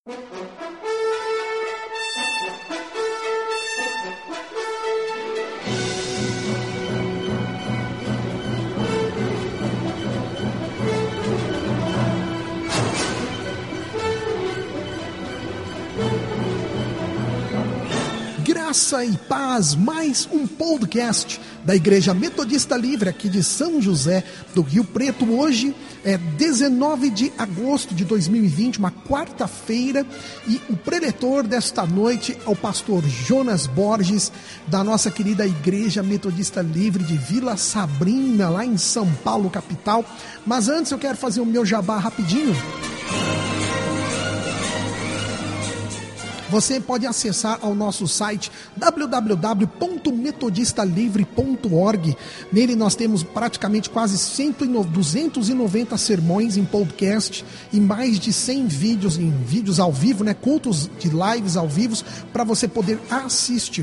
Graça e paz, mais um podcast da Igreja Metodista Livre aqui de São José do Rio Preto. Hoje é 19 de agosto de 2020, uma quarta-feira, e o preletor desta noite é o pastor Jonas Borges, da nossa querida Igreja Metodista Livre de Vila Sabrina, lá em São Paulo, capital. Mas antes eu quero fazer o meu jabá rapidinho. Você pode acessar ao nosso site www.metodistalivre.org. Nele nós temos praticamente quase 290 sermões em podcast e mais de 100 vídeos em vídeos ao vivo, cultos de lives ao vivo para você poder assistir.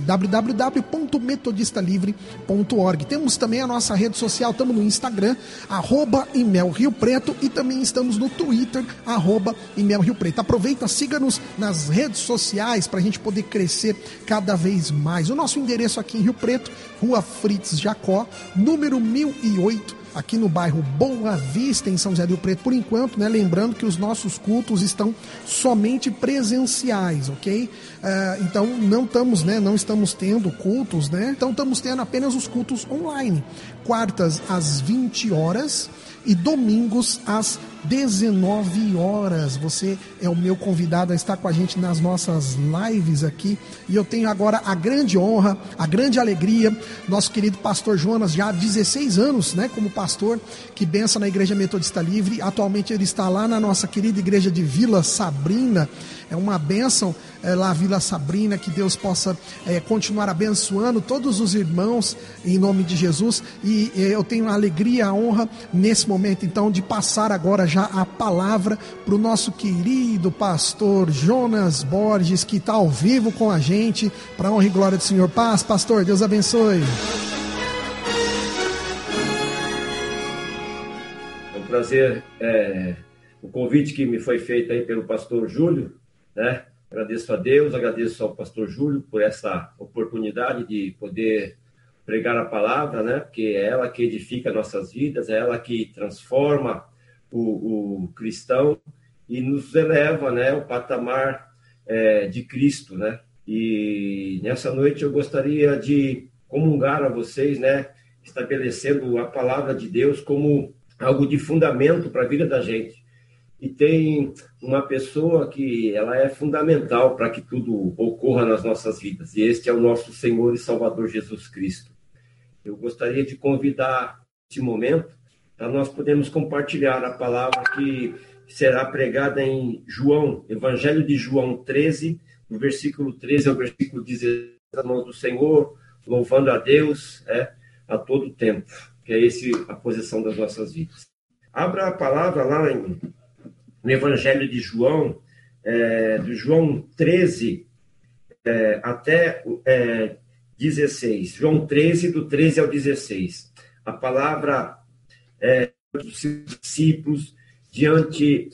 www.metodistalivre.org. Temos também a nossa rede social, estamos no Instagram, @ImelRioPreto, e também estamos no Twitter, @ImelRioPreto. Aproveita, siga-nos nas redes sociais para a gente poder crescer cada vez mais. O nosso endereço aqui em Rio Preto, Rua Fritz Jacó, número 1008, aqui no bairro Boa Vista, em São José do Rio Preto, por enquanto, lembrando que os nossos cultos estão somente presenciais, ok? Então não estamos tendo cultos, então estamos tendo apenas os cultos online, quartas às 20 horas e domingos às 19 horas. Você é o meu convidado a estar com a gente nas nossas lives aqui, e eu tenho agora a grande honra, a grande alegria, nosso querido pastor Jonas, já há 16 anos, como pastor, que benção na Igreja Metodista Livre. Atualmente ele está lá na nossa querida igreja de Vila Sabrina. É uma bênção lá, Vila Sabrina, que Deus possa continuar abençoando todos os irmãos em nome de Jesus. E eu tenho a alegria, a honra nesse momento então de passar agora já a palavra para o nosso querido pastor Jonas Borges, que está ao vivo com a gente, para a honra e glória do Senhor. Paz, pastor, Deus abençoe. É um prazer o convite que me foi feito aí pelo pastor Júlio, Agradeço a Deus, agradeço ao pastor Júlio por essa oportunidade de poder pregar a palavra, porque é ela que edifica nossas vidas, é ela que transforma o cristão e nos eleva, ao patamar de Cristo, E nessa noite eu gostaria de comungar a vocês, estabelecendo a palavra de Deus como algo de fundamento para a vida da gente. E tem uma pessoa que ela é fundamental para que tudo ocorra nas nossas vidas. E este é o nosso Senhor e Salvador Jesus Cristo. Eu gostaria de convidar este momento para nós podermos compartilhar a palavra que será pregada em João, Evangelho de João 13, do versículo 13 ao versículo 16, nas mãos do Senhor, louvando a Deus a todo tempo, que é a posição das nossas vidas. Abra a palavra lá no Evangelho de João, do João 13 até 16. João 13, do 13 ao 16. A palavra dos discípulos, diante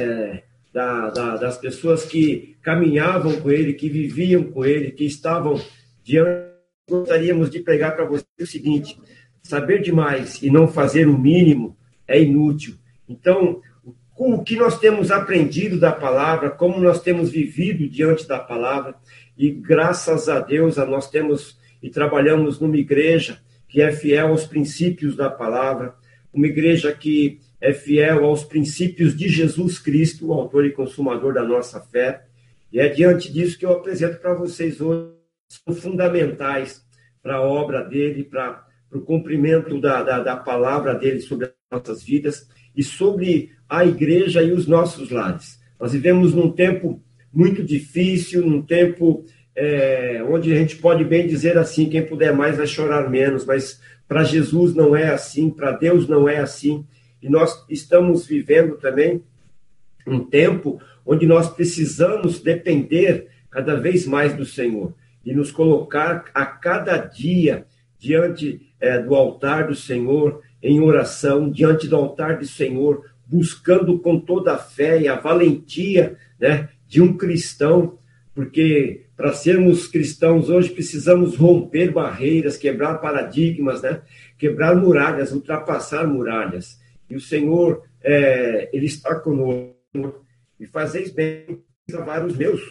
das pessoas que caminhavam com ele, que viviam com ele, que estavam diante. Gostaríamos de pregar para você o seguinte: saber demais e não fazer o mínimo é inútil. Então, o que nós temos aprendido da palavra, como nós temos vivido diante da palavra, e graças a Deus nós temos e trabalhamos numa igreja que é fiel aos princípios da palavra, uma igreja que é fiel aos princípios de Jesus Cristo, o autor e consumador da nossa fé, e é diante disso que eu apresento para vocês hoje, são fundamentais para a obra dele, para o cumprimento da palavra dele sobre as nossas vidas e sobre a igreja e os nossos lares. Nós vivemos num tempo muito difícil, num tempo onde a gente pode bem dizer assim, quem puder mais vai chorar menos, mas para Jesus não é assim, para Deus não é assim, e nós estamos vivendo também um tempo onde nós precisamos depender cada vez mais do Senhor e nos colocar a cada dia diante do altar do Senhor, em oração, diante do altar do Senhor, buscando com toda a fé e a valentia, de um cristão, porque para sermos cristãos hoje precisamos romper barreiras, quebrar paradigmas, né? Quebrar muralhas, ultrapassar muralhas. E o Senhor, Ele está conosco. E fazeis bem lavar os meus,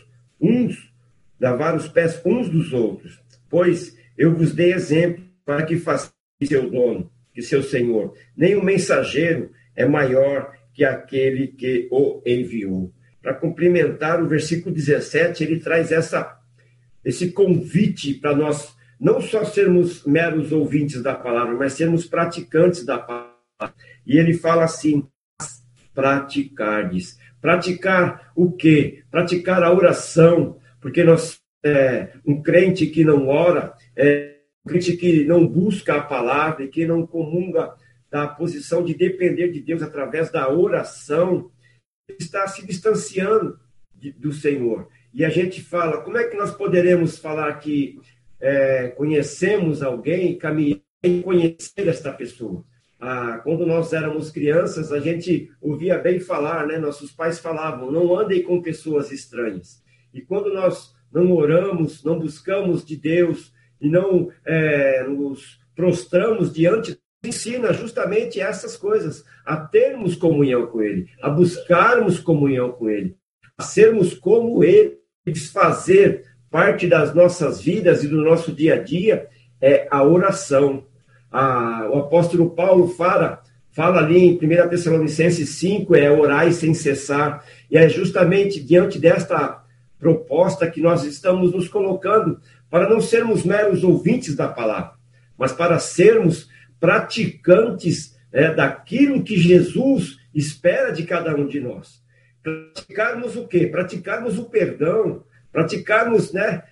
lavar os pés uns dos outros. Pois eu vos dei exemplo para que façais seu dono, que seu Senhor. Nem o mensageiro é maior que aquele que o enviou. Para complementar o versículo 17, ele traz esse convite para nós não só sermos meros ouvintes da palavra, mas sermos praticantes da palavra. E ele fala assim: praticardes. Praticar o quê? Praticar a oração, porque um crente que não ora, um crente que não busca a palavra e que não comunga da posição de depender de Deus através da oração, está se distanciando do Senhor. E a gente fala, como é que nós poderemos falar que conhecemos alguém, caminhar e conhecer esta pessoa? Quando nós éramos crianças, a gente ouvia bem falar, né? Nossos pais falavam, não andem com pessoas estranhas. E quando nós não oramos, não buscamos de Deus e não nos prostramos diante, ensina justamente essas coisas, a termos comunhão com Ele, a buscarmos comunhão com Ele, a sermos como Ele, desfazer parte das nossas vidas e do nosso dia a dia a oração. O apóstolo Paulo fala ali em 1 Tessalonicenses 5, orai sem cessar, e é justamente diante desta proposta que nós estamos nos colocando, para não sermos meros ouvintes da palavra, mas para sermos praticantes daquilo que Jesus espera de cada um de nós. Praticarmos o quê? Praticarmos o perdão, praticarmos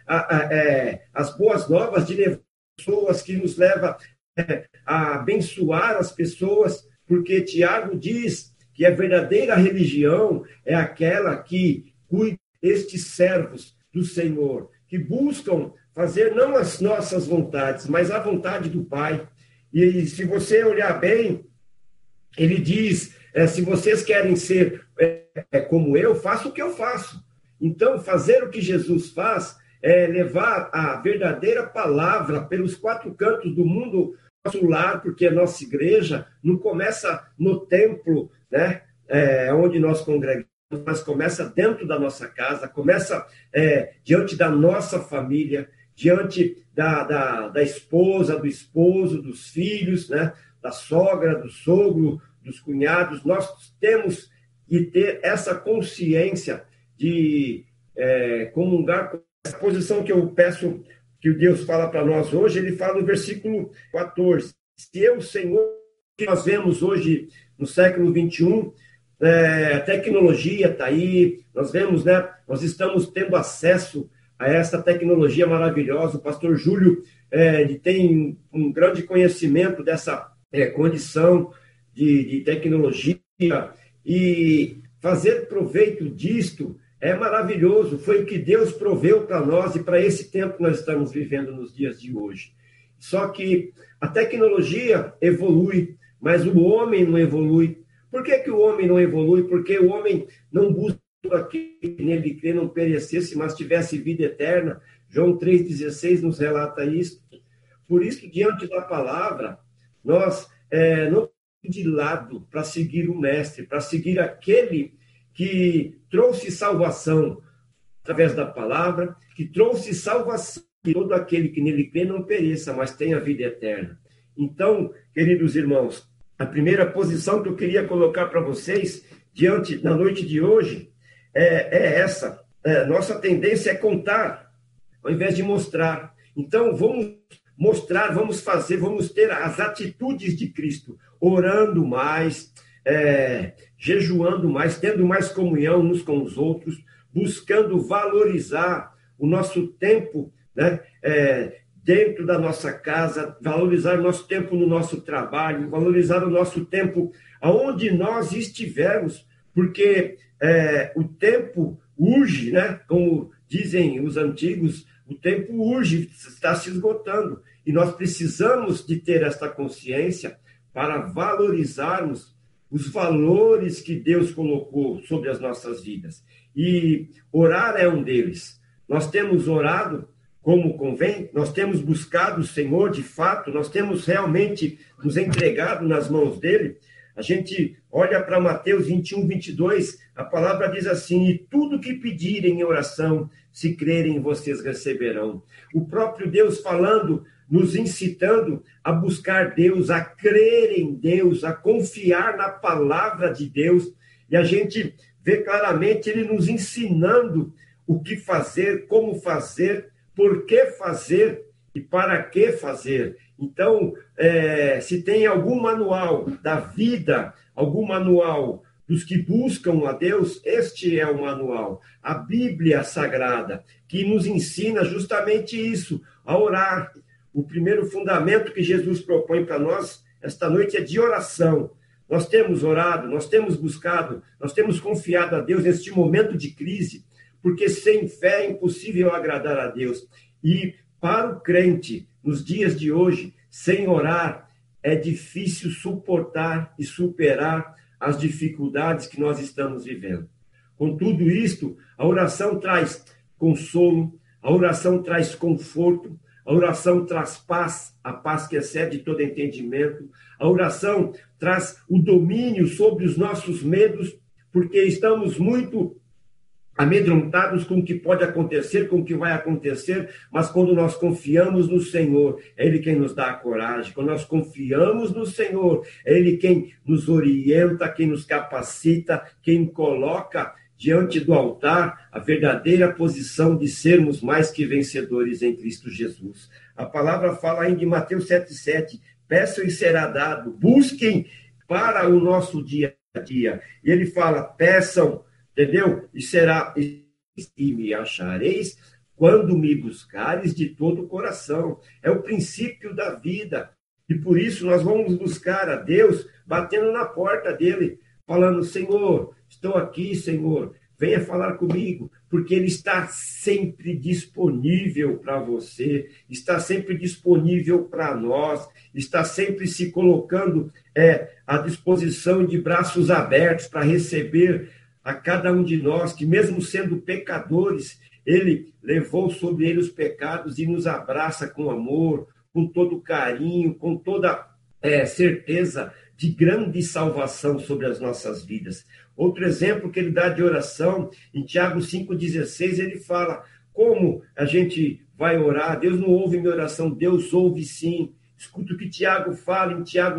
as boas novas de levar pessoas, que nos leva a abençoar as pessoas, porque Tiago diz que a verdadeira religião é aquela que cuida destes servos do Senhor, que buscam fazer não as nossas vontades, mas a vontade do Pai. E se você olhar bem, ele diz, se vocês querem ser como eu, faça o que eu faço. Então, fazer o que Jesus faz é levar a verdadeira palavra pelos 4 cantos do mundo, nosso lar, porque a nossa igreja não começa no templo, né, onde nós congregamos, mas começa dentro da nossa casa, começa diante da nossa família, diante da esposa, do esposo, dos filhos, né, da sogra, do sogro, dos cunhados. Nós temos que ter essa consciência de comungar com essa posição que eu peço, que o Deus fala para nós hoje. Ele fala no versículo 14, se eu, Senhor, que nós vemos hoje no século 21, a tecnologia está aí, nós vemos, né, nós estamos tendo acesso a essa tecnologia maravilhosa. O pastor Júlio ele tem um grande conhecimento dessa condição de tecnologia, e fazer proveito disto é maravilhoso. Foi o que Deus proveu para nós e para esse tempo que nós estamos vivendo nos dias de hoje. Só que a tecnologia evolui, mas o homem não evolui. Por que o homem não evolui? Porque o homem não busca aquele que nele crê não perecesse, mas tivesse vida eterna. João 3,16 nos relata isso. Por isso, diante da palavra, nós não de lado para seguir o mestre, para seguir aquele que trouxe salvação através da palavra, que trouxe salvação, que todo aquele que nele crê não pereça, mas tenha vida eterna. Então, queridos irmãos, a primeira posição que eu queria colocar para vocês, diante da noite de hoje, é essa. Nossa tendência é contar, ao invés de mostrar. Então, vamos mostrar, vamos fazer, vamos ter as atitudes de Cristo, orando mais, jejuando mais, tendo mais comunhão uns com os outros, buscando valorizar o nosso tempo, né, dentro da nossa casa, valorizar o nosso tempo no nosso trabalho, valorizar o nosso tempo aonde nós estivermos, porque o tempo urge, né, como dizem os antigos, o tempo urge, está se esgotando, e nós precisamos de ter esta consciência para valorizarmos os valores que Deus colocou sobre as nossas vidas. E orar é um deles. Nós temos orado como convém, nós temos buscado o Senhor de fato, nós temos realmente nos entregado nas mãos dele. A gente olha para Mateus 21, 22, a palavra diz assim: e tudo que pedirem em oração, se crerem, vocês receberão. O próprio Deus falando, nos incitando a buscar Deus, a crer em Deus, a confiar na palavra de Deus. E a gente vê claramente ele nos ensinando o que fazer, como fazer, por que fazer e para que fazer. Então, se tem algum manual da vida, algum manual dos que buscam a Deus, este é o manual, a Bíblia Sagrada, que nos ensina justamente isso, a orar. O primeiro fundamento que Jesus propõe para nós esta noite é de oração. Nós temos orado, nós temos buscado, nós temos confiado a Deus neste momento de crise, porque sem fé é impossível agradar a Deus. E para o crente, nos dias de hoje, sem orar, é difícil suportar e superar as dificuldades que nós estamos vivendo. Com tudo isto, a oração traz consolo, a oração traz conforto, a oração traz paz, a paz que excede todo entendimento. A oração traz o domínio sobre os nossos medos, porque estamos muito amedrontados com o que pode acontecer, com o que vai acontecer, mas quando nós confiamos no Senhor, é Ele quem nos dá a coragem. Quando nós confiamos no Senhor, é Ele quem nos orienta, quem nos capacita, quem coloca diante do altar a verdadeira posição de sermos mais que vencedores em Cristo Jesus. A palavra fala ainda em Mateus 7,7, peçam e será dado, busquem para o nosso dia a dia. E ele fala, peçam, entendeu? E me achareis quando me buscares de todo o coração. É o princípio da vida. E por isso nós vamos buscar a Deus batendo na porta dele, falando, Senhor, estou aqui, Senhor, venha falar comigo, porque ele está sempre disponível para você, está sempre disponível para nós, está sempre se colocando à disposição de braços abertos para receber a cada um de nós, que mesmo sendo pecadores, ele levou sobre ele os pecados e nos abraça com amor, com todo carinho, com toda certeza de grande salvação sobre as nossas vidas. Outro exemplo que ele dá de oração, em Tiago 5,16, ele fala, como a gente vai orar? Deus não ouve minha oração, Deus ouve sim. Escuta o que Tiago fala em Tiago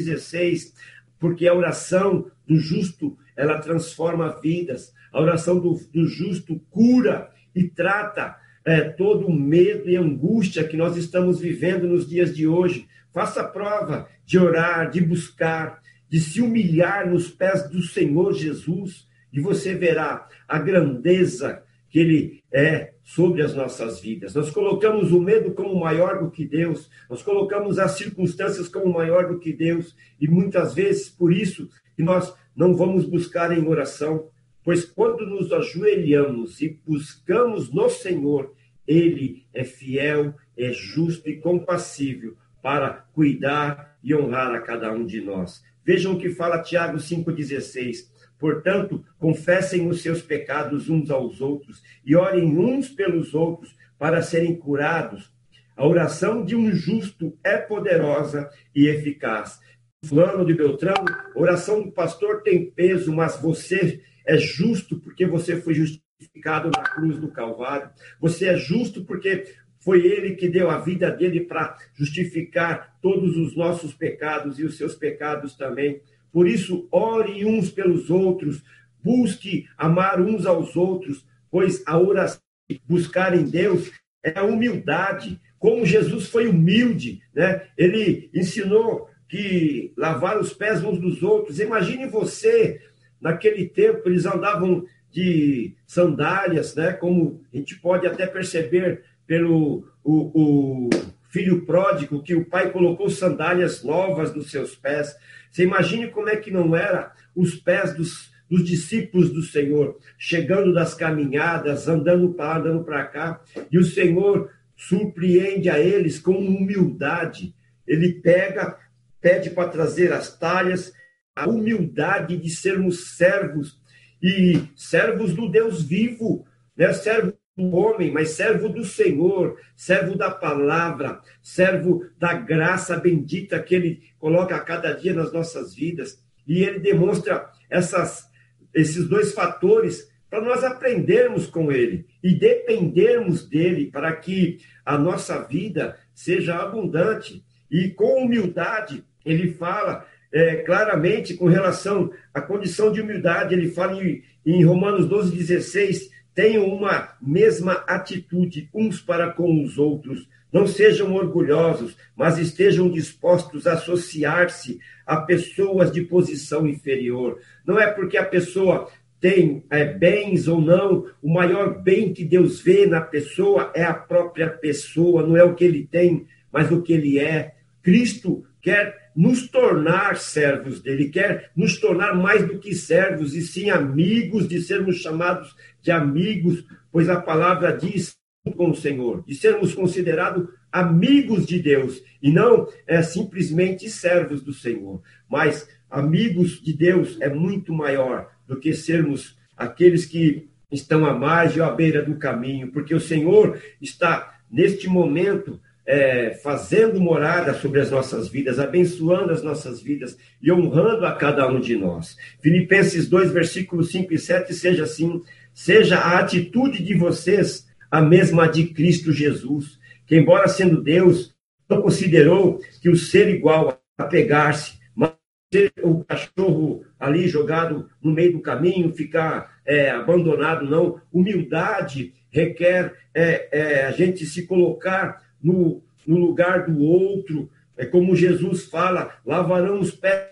5,16, porque a oração do justo, ela transforma vidas. A oração do justo cura e trata todo o medo e angústia que nós estamos vivendo nos dias de hoje. Faça prova de orar, de buscar, de se humilhar nos pés do Senhor Jesus, e você verá a grandeza que Ele é sobre as nossas vidas. Nós colocamos o medo como maior do que Deus, nós colocamos as circunstâncias como maior do que Deus, e muitas vezes, por isso, que nós não vamos buscar em oração, pois quando nos ajoelhamos e buscamos no Senhor, Ele é fiel, é justo e compassível para cuidar e honrar a cada um de nós. Vejam o que fala Tiago 5,16. Portanto, confessem os seus pecados uns aos outros e orem uns pelos outros para serem curados. A oração de um justo é poderosa e eficaz. Fulano de Beltrano, a oração do pastor tem peso, mas você é justo porque você foi justificado na cruz do Calvário. Você é justo porque foi ele que deu a vida dele para justificar todos os nossos pecados e os seus pecados também. Por isso, ore uns pelos outros, busque amar uns aos outros, pois a oração, buscar em Deus, é a humildade. Como Jesus foi humilde, né? Ele ensinou que lavar os pés uns dos outros. Imagine você, naquele tempo, eles andavam de sandálias, né? Como a gente pode até perceber pelo o filho pródigo, que o pai colocou sandálias novas nos seus pés. Você imagine como é que não era os pés dos discípulos do Senhor, chegando das caminhadas, andando para lá, andando para cá, e o Senhor surpreende a eles com humildade. Ele pede para trazer as talhas, a humildade de sermos servos. e servos do Deus vivo, né? Servo do homem, mas servo do Senhor, servo da palavra, servo da graça bendita que Ele coloca a cada dia nas nossas vidas. E Ele demonstra esses dois fatores para nós aprendermos com Ele e dependermos dEle para que a nossa vida seja abundante. E com humildade, Ele fala claramente com relação à condição de humildade. Ele fala em Romanos 12:16, tenham uma mesma atitude uns para com os outros. Não sejam orgulhosos, mas estejam dispostos a associar-se a pessoas de posição inferior. Não é porque a pessoa tem bens ou não, o maior bem que Deus vê na pessoa é a própria pessoa, não é o que ele tem, mas o que ele é. Cristo quer nos tornar servos dele, quer nos tornar mais do que servos, e sim amigos, de sermos chamados de amigos, pois a palavra diz com o Senhor, de sermos considerados amigos de Deus, e não simplesmente servos do Senhor, mas amigos de Deus é muito maior do que sermos aqueles que estão à margem ou à beira do caminho, porque o Senhor está, neste momento, fazendo morada sobre as nossas vidas, abençoando as nossas vidas e honrando a cada um de nós. Filipenses 2, versículos 5 e 7, seja assim, seja a atitude de vocês a mesma de Cristo Jesus, que embora sendo Deus, não considerou que o ser igual a pegar-se, mas ser o cachorro ali jogado no meio do caminho, ficar abandonado, não. Humildade requer a gente se colocar no lugar do outro, como Jesus fala, lavarão os pés.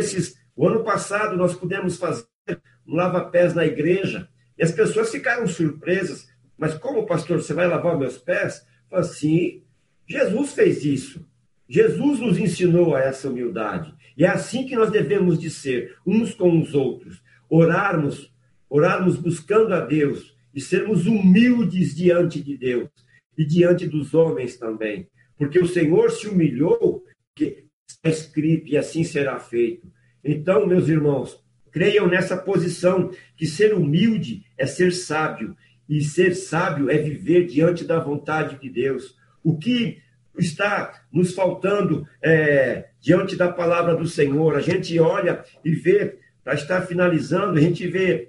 O ano passado nós pudemos fazer um lava-pés na igreja, e as pessoas ficaram surpresas. Mas como, pastor, você vai lavar meus pés? Assim, Jesus fez isso. Jesus nos ensinou a essa humildade. E é assim que nós devemos de ser, uns com os outros. Orarmos buscando a Deus e sermos humildes diante de Deus e diante dos homens também. Porque o Senhor se humilhou, que está escrito, e assim será feito. Então, meus irmãos, creiam nessa posição que ser humilde é ser sábio. E ser sábio é viver diante da vontade de Deus. O que está nos faltando diante da palavra do Senhor? A gente olha e vê, para estar finalizando, a gente vê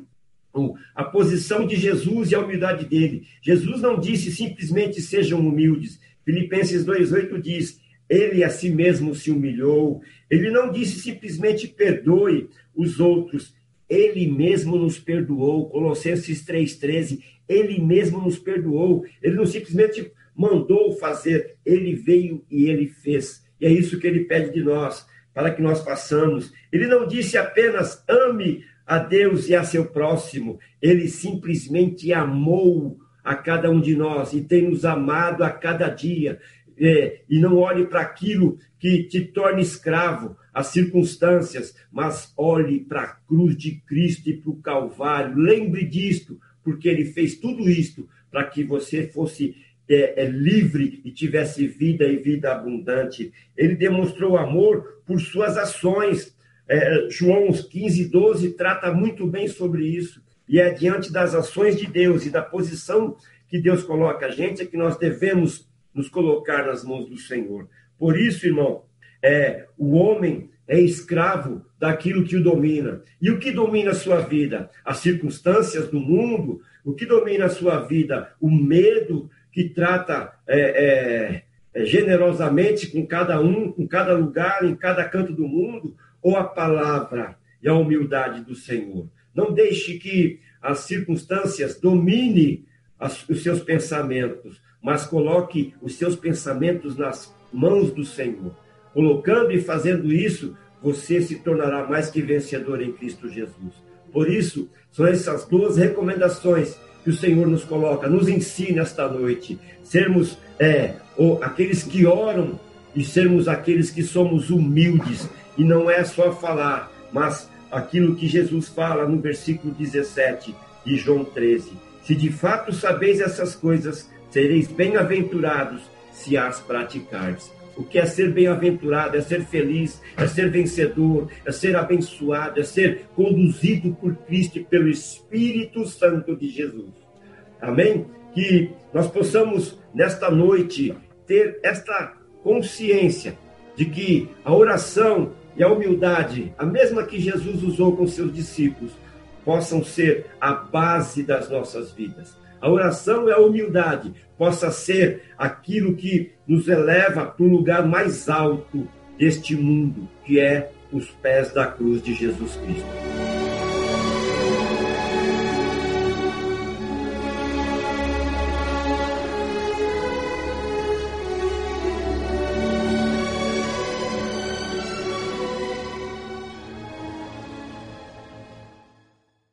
a posição de Jesus e a humildade dele. Jesus não disse simplesmente sejam humildes. Filipenses 2,8 diz, ele a si mesmo se humilhou. Ele não disse simplesmente perdoe os outros. Ele mesmo nos perdoou. Colossenses 3,13, ele mesmo nos perdoou. Ele não simplesmente mandou fazer, ele veio e ele fez. E é isso que ele pede de nós, para que nós façamos. Ele não disse apenas ame a Deus e a seu próximo. Ele simplesmente amou a cada um de nós e tem nos amado a cada dia. E não olhe para aquilo que te torna escravo, as circunstâncias, mas olhe para a cruz de Cristo e para o Calvário. Lembre disto, porque ele fez tudo isto para que você fosse livre e tivesse vida e vida abundante. Ele demonstrou amor por suas ações. João 15:12 trata muito bem sobre isso. E é diante das ações de Deus e da posição que Deus coloca a gente, é que nós devemos nos colocar nas mãos do Senhor. Por isso, irmão, o homem é escravo daquilo que o domina. E o que domina a sua vida? As circunstâncias do mundo. O que domina a sua vida? O medo que trata generosamente com cada um, com cada lugar, em cada canto do mundo, ou a palavra e a humildade do Senhor. Não deixe que as circunstâncias dominem os seus pensamentos, mas coloque os seus pensamentos nas mãos do Senhor. Colocando e fazendo isso, você se tornará mais que vencedor em Cristo Jesus. Por isso, são essas duas recomendações que o Senhor nos coloca, nos ensina esta noite. Sermos aqueles que oram e sermos aqueles que somos humildes. E não é só falar, mas aquilo que Jesus fala no versículo 17 de João 13. Se de fato sabeis essas coisas, sereis bem-aventurados se as praticardes. o que é ser bem-aventurado, é ser feliz, é ser vencedor, é ser abençoado, é ser conduzido por Cristo e pelo Espírito Santo de Jesus. Amém? Que nós possamos, nesta noite, ter esta consciência de que a oração e a humildade, a mesma que Jesus usou com seus discípulos, possam ser a base das nossas vidas. A oração e a humildade possa ser aquilo que nos eleva para o lugar mais alto deste mundo, que é os pés da cruz de Jesus Cristo.